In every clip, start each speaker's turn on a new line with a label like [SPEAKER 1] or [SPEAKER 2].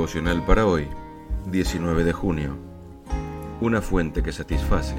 [SPEAKER 1] Devocional para hoy, 19 de junio. Una fuente que satisface.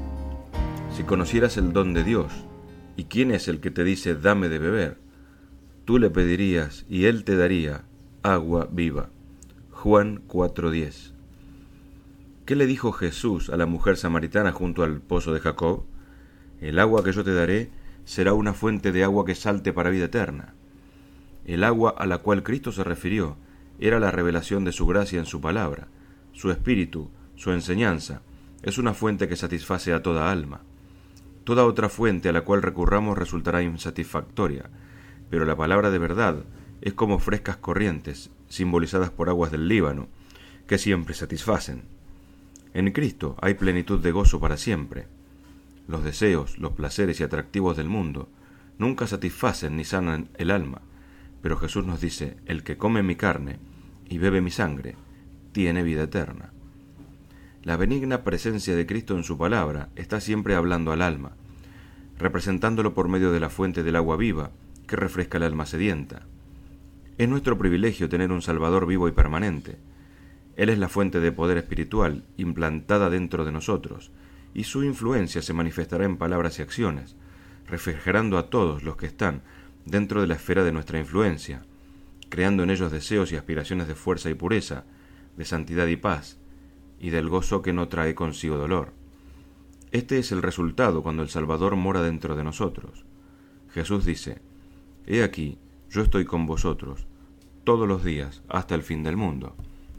[SPEAKER 1] Si conocieras el don de Dios, y quién es el que te dice dame de beber, tú le pedirías y él te daría agua viva. Juan 4:10. ¿Qué le dijo Jesús a la mujer samaritana junto al pozo de Jacob? El agua que yo te daré será una fuente de agua que salte para vida eterna. El agua a la cual Cristo se refirió era la revelación de su gracia en su palabra. Su espíritu, su enseñanza, es una fuente que satisface a toda alma. Toda otra fuente a la cual recurramos resultará insatisfactoria, pero la palabra de verdad es como frescas corrientes, simbolizadas por aguas del Líbano, que siempre satisfacen. En Cristo hay plenitud de gozo para siempre. Los deseos, los placeres y atractivos del mundo nunca satisfacen ni sanan el alma, pero Jesús nos dice, el que come mi carne y bebe mi sangre, tiene vida eterna. La benigna presencia de Cristo en su palabra está siempre hablando al alma, representándolo por medio de la fuente del agua viva que refresca el alma sedienta. Es nuestro privilegio tener un Salvador vivo y permanente. Él es la fuente de poder espiritual implantada dentro de nosotros, y su influencia se manifestará en palabras y acciones, refrigerando a todos los que están dentro de la esfera de nuestra influencia, creando en ellos deseos y aspiraciones de fuerza y pureza, de santidad y paz, y del gozo que no trae consigo dolor. Este es el resultado cuando el Salvador mora dentro de nosotros. Jesús dice, «He aquí, yo estoy con vosotros todos los días hasta el fin del mundo».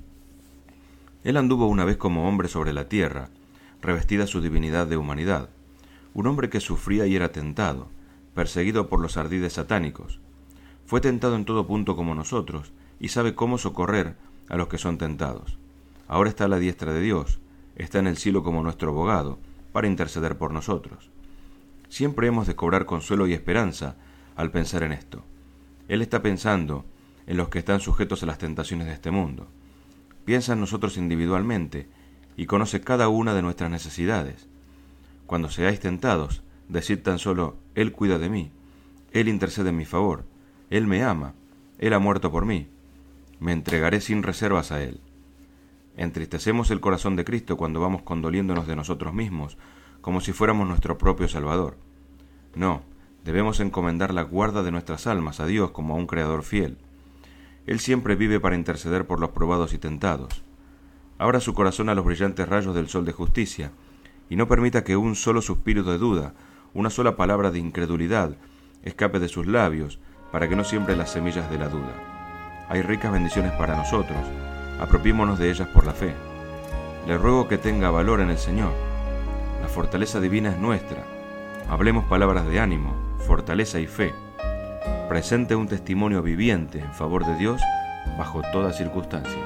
[SPEAKER 1] Él anduvo una vez como hombre sobre la tierra, revestida su divinidad de humanidad, un hombre que sufría y era tentado, perseguido por los ardides satánicos. Fue tentado en todo punto como nosotros, y sabe cómo socorrer a los que son tentados. Ahora está a la diestra de Dios, está en el cielo como nuestro abogado, para interceder por nosotros. Siempre hemos de cobrar consuelo y esperanza al pensar en esto. Él está pensando en los que están sujetos a las tentaciones de este mundo. Piensa en nosotros individualmente, y conoce cada una de nuestras necesidades. Cuando seáis tentados, decid tan solo, Él cuida de mí, Él intercede en mi favor, Él me ama, Él ha muerto por mí, me entregaré sin reservas a Él. Entristecemos el corazón de Cristo cuando vamos condoliéndonos de nosotros mismos, como si fuéramos nuestro propio Salvador. No, debemos encomendar la guarda de nuestras almas a Dios como a un Creador fiel. Él siempre vive para interceder por los probados y tentados. Abra su corazón a los brillantes rayos del sol de justicia, y no permita que un solo suspiro de duda, una sola palabra de incredulidad, escape de sus labios, para que no siembre las semillas de la duda. Hay ricas bendiciones para nosotros, apropiémonos de ellas por la fe. Le ruego que tenga valor en el Señor. La fortaleza divina es nuestra. Hablemos palabras de ánimo, fortaleza y fe. Presente un testimonio viviente en favor de Dios bajo toda circunstancia.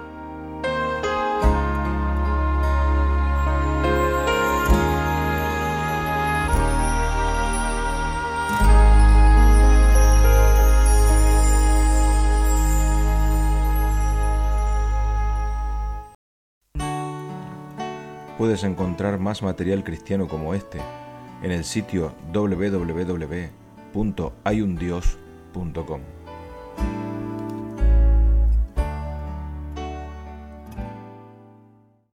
[SPEAKER 1] Puedes encontrar más material cristiano como este en el sitio www.hayundios.com.